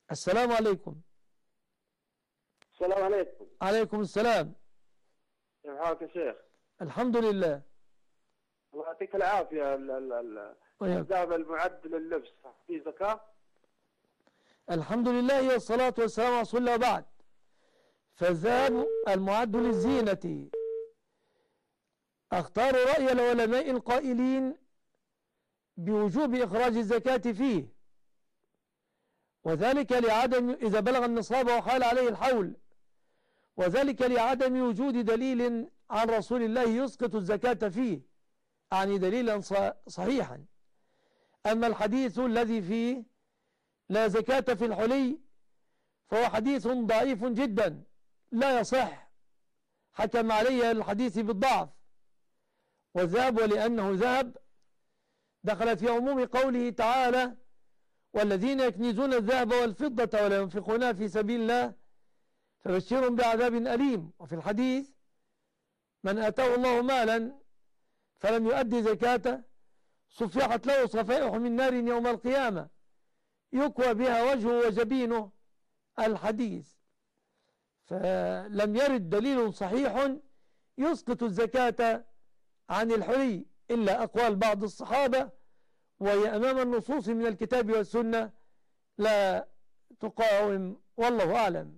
السلام عليكم. السلام عليكم. عليكم السلام. كيف حالك يا شيخ؟ الحمد لله. الله يعطيك العافية. وياك. الذهب المعد لللبس في زكاة؟ الحمد لله والصلاة والسلام على رسول الله وبعد. فالذهب المعد للزينة. اختار رأي العلماء القائلين بوجوب إخراج الزكاة فيه، وذلك لعدم إذا بلغ النصاب وحال عليه الحول، وذلك لعدم وجود دليل عن رسول الله يسقط الزكاة فيه، يعني دليلا صحيحا. أما الحديث الذي فيه لا زكاة في الحلي فهو حديث ضعيف جدا لا يصح، حكم عليه الحديث بالضعف. والذهب ولأنه ذهب دخل في عموم قوله تعالى: والذين يكنزون الذهب والفضة ولا ينفقونها في سبيل الله فبشرهم بعذاب أليم. وفي الحديث: من آتاه الله مالا فلم يؤدي زكاته صفحت له صفائح من نار يوم القيامة يكوى بها وجهه وجبينه. الحديث. فلم يرد دليل صحيح يسقط الزكاة عن الحلي إلا أقوال بعض الصحابة، وهي أمام النصوص من الكتاب والسنة لا تقاوم، والله أعلم.